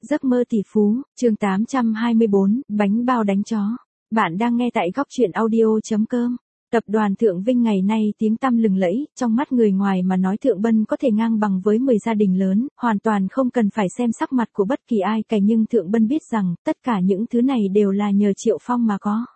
Giấc mơ tỷ phú, chương 824, bánh bao đánh chó. Bạn đang nghe tại góc truyện audio.com. Tập đoàn Thượng Vinh ngày nay tiếng tăm lừng lẫy, trong mắt người ngoài mà nói Thượng Bân có thể ngang bằng với 10 gia đình lớn, hoàn toàn không cần phải xem sắc mặt của bất kỳ ai cả, nhưng Thượng Bân biết rằng, tất cả những thứ này đều là nhờ Triệu Phong mà có.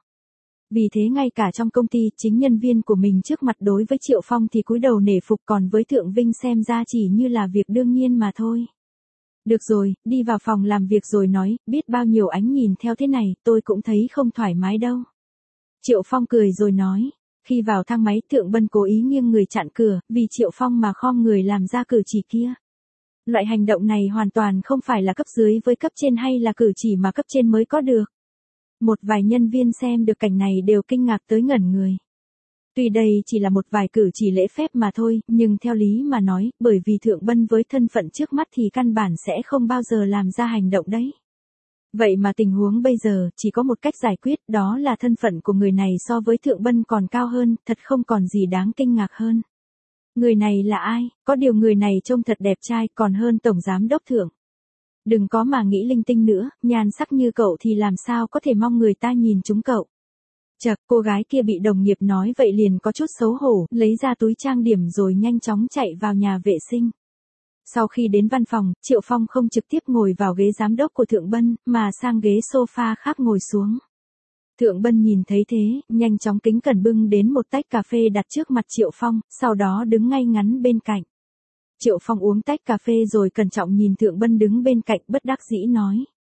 Vì thế ngay cả trong công ty, chính nhân viên của mình trước mặt đối với Triệu Phong thì cúi đầu nể phục, còn với Thượng Vinh xem ra chỉ như là việc đương nhiên mà thôi. Được rồi, đi vào phòng làm việc rồi nói, biết bao nhiêu ánh nhìn theo thế này, tôi cũng thấy không thoải mái đâu. Triệu Phong cười rồi nói. Khi vào thang máy, Thượng Bân cố ý nghiêng người chặn cửa, vì Triệu Phong mà khom người làm ra cử chỉ kia. Loại hành động này hoàn toàn không phải là cấp dưới với cấp trên hay là cử chỉ mà cấp trên mới có được. Một vài nhân viên xem được cảnh này đều kinh ngạc tới ngẩn người. Tuy đây chỉ là một vài cử chỉ lễ phép mà thôi, nhưng theo lý mà nói, bởi vì Thượng Bân với thân phận trước mắt thì căn bản sẽ không bao giờ làm ra hành động đấy. Vậy mà tình huống bây giờ chỉ có một cách giải quyết, đó là thân phận của người này so với Thượng Bân còn cao hơn, thật không còn gì đáng kinh ngạc hơn. Người này là ai? Có điều người này trông thật đẹp trai, còn hơn Tổng Giám Đốc Thượng. Đừng có mà nghĩ linh tinh nữa, nhan sắc như cậu thì làm sao có thể mong người ta nhìn trúng cậu. Chậc, cô gái kia bị đồng nghiệp nói vậy liền có chút xấu hổ, lấy ra túi trang điểm rồi nhanh chóng chạy vào nhà vệ sinh. Sau khi đến văn phòng, Triệu Phong không trực tiếp ngồi vào ghế giám đốc của Thượng Bân, mà sang ghế sofa khác ngồi xuống. Thượng Bân nhìn thấy thế, nhanh chóng kính cẩn bưng đến một tách cà phê đặt trước mặt Triệu Phong, sau đó đứng ngay ngắn bên cạnh. Triệu Phong uống tách cà phê rồi cẩn trọng nhìn Thượng Bân đứng bên cạnh, bất đắc dĩ nói.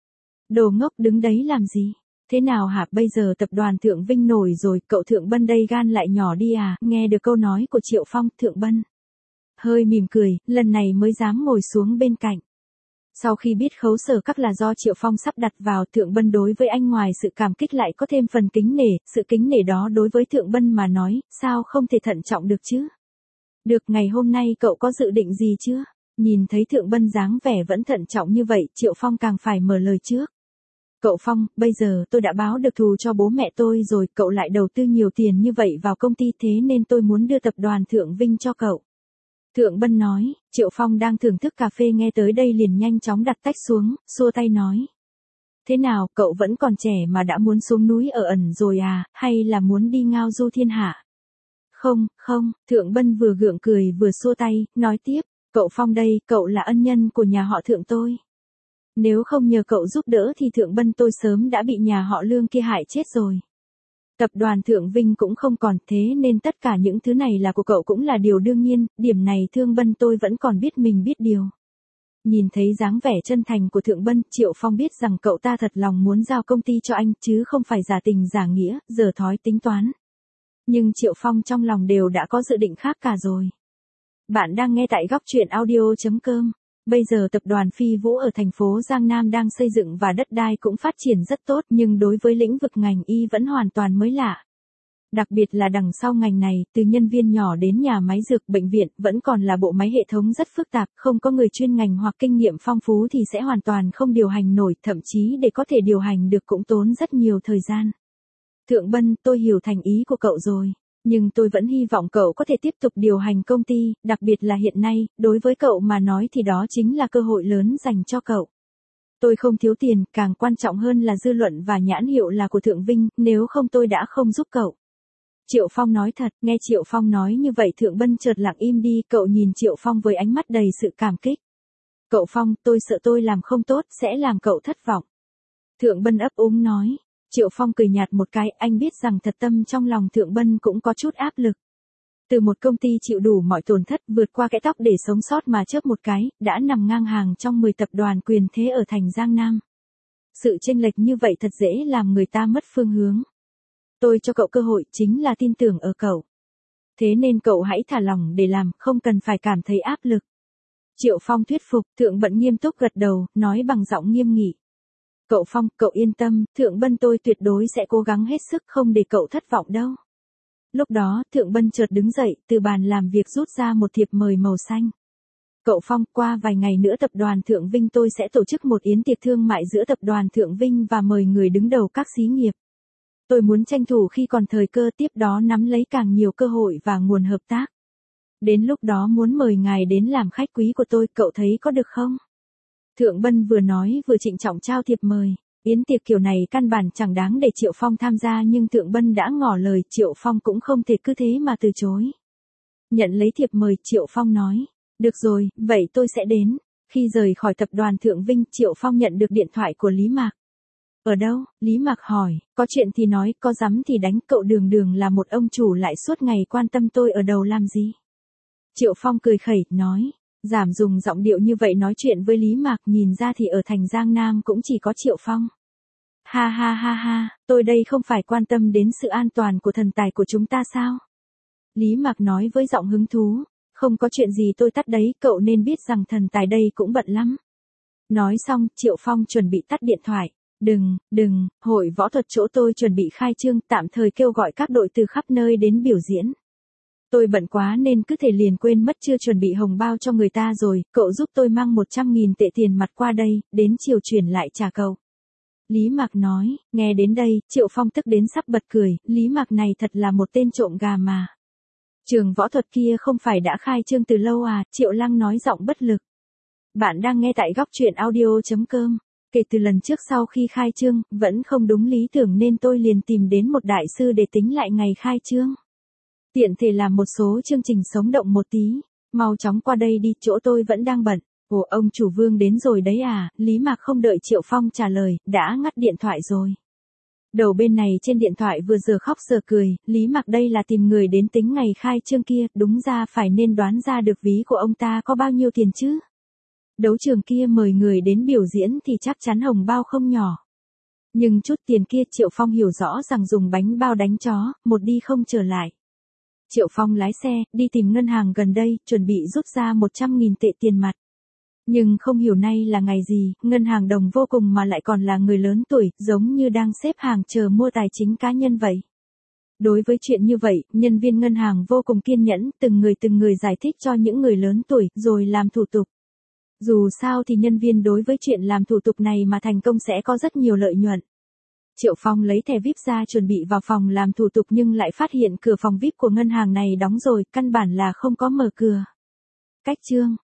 Đồ ngốc, đứng đấy làm gì? Thế nào hả, bây giờ tập đoàn Thượng Vinh nổi rồi, cậu Thượng Bân đây gan lại nhỏ đi à? Nghe được câu nói của Triệu Phong, Thượng Bân hơi mỉm cười, lần này mới dám ngồi xuống bên cạnh. Sau khi biết khấu sở các là do Triệu Phong sắp đặt vào, Thượng Bân đối với anh ngoài sự cảm kích lại có thêm phần kính nể, sự kính nể đó đối với Thượng Bân mà nói, sao không thể thận trọng được chứ? Được, ngày hôm nay cậu có dự định gì chưa? Nhìn thấy Thượng Bân dáng vẻ vẫn thận trọng như vậy, Triệu Phong càng phải mở lời trước. Cậu Phong, bây giờ tôi đã báo được thù cho bố mẹ tôi rồi, cậu lại đầu tư nhiều tiền như vậy vào công ty, thế nên tôi muốn đưa tập đoàn Thượng Vinh cho cậu. Thượng Bân nói. Triệu Phong đang thưởng thức cà phê nghe tới đây liền nhanh chóng đặt tách xuống, xua tay nói. Thế nào, cậu vẫn còn trẻ mà đã muốn xuống núi ở ẩn rồi à, hay là muốn đi ngao du thiên hạ? Không, không, Thượng Bân vừa gượng cười vừa xua tay, nói tiếp, cậu Phong đây, cậu là ân nhân của nhà họ Thượng tôi. Nếu không nhờ cậu giúp đỡ thì Thượng Bân tôi sớm đã bị nhà họ Lương kia hại chết rồi. Tập đoàn Thượng Vinh cũng không còn, thế nên tất cả những thứ này là của cậu cũng là điều đương nhiên, điểm này Thượng Bân tôi vẫn còn biết mình biết điều. Nhìn thấy dáng vẻ chân thành của Thượng Bân, Triệu Phong biết rằng cậu ta thật lòng muốn giao công ty cho anh, chứ không phải giả tình giả nghĩa, giở thói tính toán. Nhưng Triệu Phong trong lòng đều đã có dự định khác cả rồi. Bạn đang nghe tại góc truyện audio.com. Bây giờ tập đoàn Phi Vũ ở thành phố Giang Nam đang xây dựng và đất đai cũng phát triển rất tốt, nhưng đối với lĩnh vực ngành y vẫn hoàn toàn mới lạ. Đặc biệt là đằng sau ngành này, từ nhân viên nhỏ đến nhà máy dược, bệnh viện, vẫn còn là bộ máy hệ thống rất phức tạp, không có người chuyên ngành hoặc kinh nghiệm phong phú thì sẽ hoàn toàn không điều hành nổi, thậm chí để có thể điều hành được cũng tốn rất nhiều thời gian. Thượng Bân, tôi hiểu thành ý của cậu rồi. Nhưng tôi vẫn hy vọng cậu có thể tiếp tục điều hành công ty, đặc biệt là hiện nay, đối với cậu mà nói thì đó chính là cơ hội lớn dành cho cậu. Tôi không thiếu tiền, càng quan trọng hơn là dư luận và nhãn hiệu là của Thượng Vinh, nếu không tôi đã không giúp cậu. Triệu Phong nói thật, nghe Triệu Phong nói như vậy Thượng Bân chợt lặng im đi, cậu nhìn Triệu Phong với ánh mắt đầy sự cảm kích. Cậu Phong, tôi sợ tôi làm không tốt, sẽ làm cậu thất vọng. Thượng Bân ấp úng nói. Triệu Phong cười nhạt một cái, anh biết rằng thật tâm trong lòng Thượng Bân cũng có chút áp lực. Từ một công ty chịu đủ mọi tổn thất, vượt qua kẽ tóc để sống sót mà chớp một cái, đã nằm ngang hàng trong 10 tập đoàn quyền thế ở thành Giang Nam. Sự chênh lệch như vậy thật dễ làm người ta mất phương hướng. Tôi cho cậu cơ hội chính là tin tưởng ở cậu. Thế nên cậu hãy thả lỏng để làm, không cần phải cảm thấy áp lực. Triệu Phong thuyết phục, Thượng Bân nghiêm túc gật đầu, nói bằng giọng nghiêm nghị. Cậu Phong, cậu yên tâm, Thượng Bân tôi tuyệt đối sẽ cố gắng hết sức không để cậu thất vọng đâu. Lúc đó, Thượng Bân chợt đứng dậy, từ bàn làm việc rút ra một thiệp mời màu xanh. Cậu Phong, qua vài ngày nữa tập đoàn Thượng Vinh tôi sẽ tổ chức một yến tiệc thương mại giữa tập đoàn Thượng Vinh và mời người đứng đầu các xí nghiệp. Tôi muốn tranh thủ khi còn thời cơ, tiếp đó nắm lấy càng nhiều cơ hội và nguồn hợp tác. Đến lúc đó muốn mời ngài đến làm khách quý của tôi, cậu thấy có được không? Thượng Bân vừa nói vừa trịnh trọng trao thiệp mời. Yến tiệc kiểu này căn bản chẳng đáng để Triệu Phong tham gia nhưng Thượng Bân đã ngỏ lời, Triệu Phong cũng không thể cứ thế mà từ chối. Nhận lấy thiệp mời, Triệu Phong nói, được rồi, vậy tôi sẽ đến. Khi rời khỏi tập đoàn Thượng Vinh, Triệu Phong nhận được điện thoại của Lý Mạc. Ở đâu? Lý Mạc hỏi, có chuyện thì nói, có dám thì đánh, cậu đường đường là một ông chủ lại suốt ngày quan tâm tôi ở đầu làm gì? Triệu Phong cười khẩy, nói, giảm dùng giọng điệu như vậy nói chuyện với Lý Mạc, nhìn ra thì ở thành Giang Nam cũng chỉ có Triệu Phong. Ha ha ha ha, tôi đây không phải quan tâm đến sự an toàn của thần tài của chúng ta sao? Lý Mạc nói với giọng hứng thú, không có chuyện gì tôi tắt đấy, cậu nên biết rằng thần tài đây cũng bận lắm. Nói xong, Triệu Phong chuẩn bị tắt điện thoại. Đừng, hội võ thuật chỗ tôi chuẩn bị khai trương, tạm thời kêu gọi các đội từ khắp nơi đến biểu diễn. Tôi bận quá nên cứ thể liền quên mất chưa chuẩn bị hồng bao cho người ta rồi, cậu giúp tôi mang 100.000 tệ tiền mặt qua đây, đến chiều chuyển lại trả cậu. Lý Mạc nói, nghe đến đây, Triệu Phong tức đến sắp bật cười, Lý Mạc này thật là một tên trộm gà mà. Trường võ thuật kia không phải đã khai trương từ lâu à, Triệu Lăng nói giọng bất lực. Bạn đang nghe tại góc truyện audio.com. Kể từ lần trước sau khi khai trương, vẫn không đúng lý tưởng nên tôi liền tìm đến một đại sư để tính lại ngày khai trương. Tiện thể làm một số chương trình sống động một tí. Mau chóng qua đây đi, chỗ tôi vẫn đang bận. Ồ, ông chủ Vương đến rồi đấy à? Lý Mạc không đợi Triệu Phong trả lời, đã ngắt điện thoại rồi. Đầu bên này trên điện thoại vừa giờ khóc giờ cười, Lý Mạc đây là tìm người đến tính ngày khai trương kia, đúng ra phải nên đoán ra được ví của ông ta có bao nhiêu tiền chứ. Đấu trường kia mời người đến biểu diễn thì chắc chắn hồng bao không nhỏ. Nhưng chút tiền kia Triệu Phong hiểu rõ rằng dùng bánh bao đánh chó, một đi không trở lại. Triệu Phong lái xe, đi tìm ngân hàng gần đây, chuẩn bị rút ra 100.000 tệ tiền mặt. Nhưng không hiểu nay là ngày gì, ngân hàng đồng vô cùng mà lại còn là người lớn tuổi, giống như đang xếp hàng chờ mua tài chính cá nhân vậy. Đối với chuyện như vậy, nhân viên ngân hàng vô cùng kiên nhẫn, từng người giải thích cho những người lớn tuổi, rồi làm thủ tục. Dù sao thì nhân viên đối với chuyện làm thủ tục này mà thành công sẽ có rất nhiều lợi nhuận. Triệu Phong lấy thẻ VIP ra chuẩn bị vào phòng làm thủ tục nhưng lại phát hiện cửa phòng VIP của ngân hàng này đóng rồi, căn bản là không có mở cửa. Cách chương